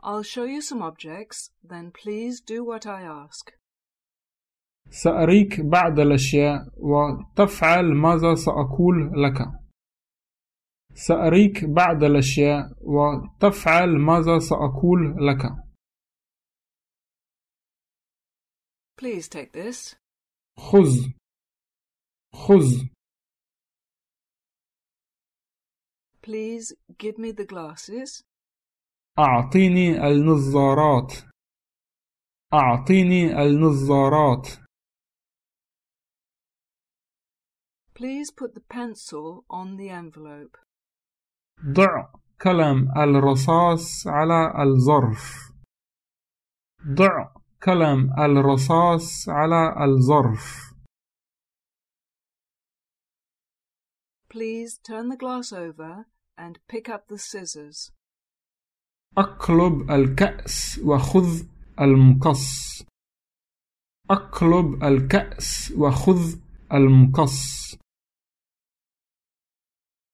I'll show you some objects, then please do what I ask. سأريك بعض الأشياء وتفعل ماذا سأقول لك. سأريك بعض الأشياء وتفعل ماذا سأقول لك. Please take this. خذ. خذ. Please give me the glasses. أعطيني النظارات. أعطيني النظارات. Please put the pencil on the envelope. ضع قلم الرصاص على الظرف. ضع قلم الرصاص على الظرف. Please turn the glass over and pick up the scissors. أقلب الكأس وخذ المقص. أقلب الكأس وخذ المقص.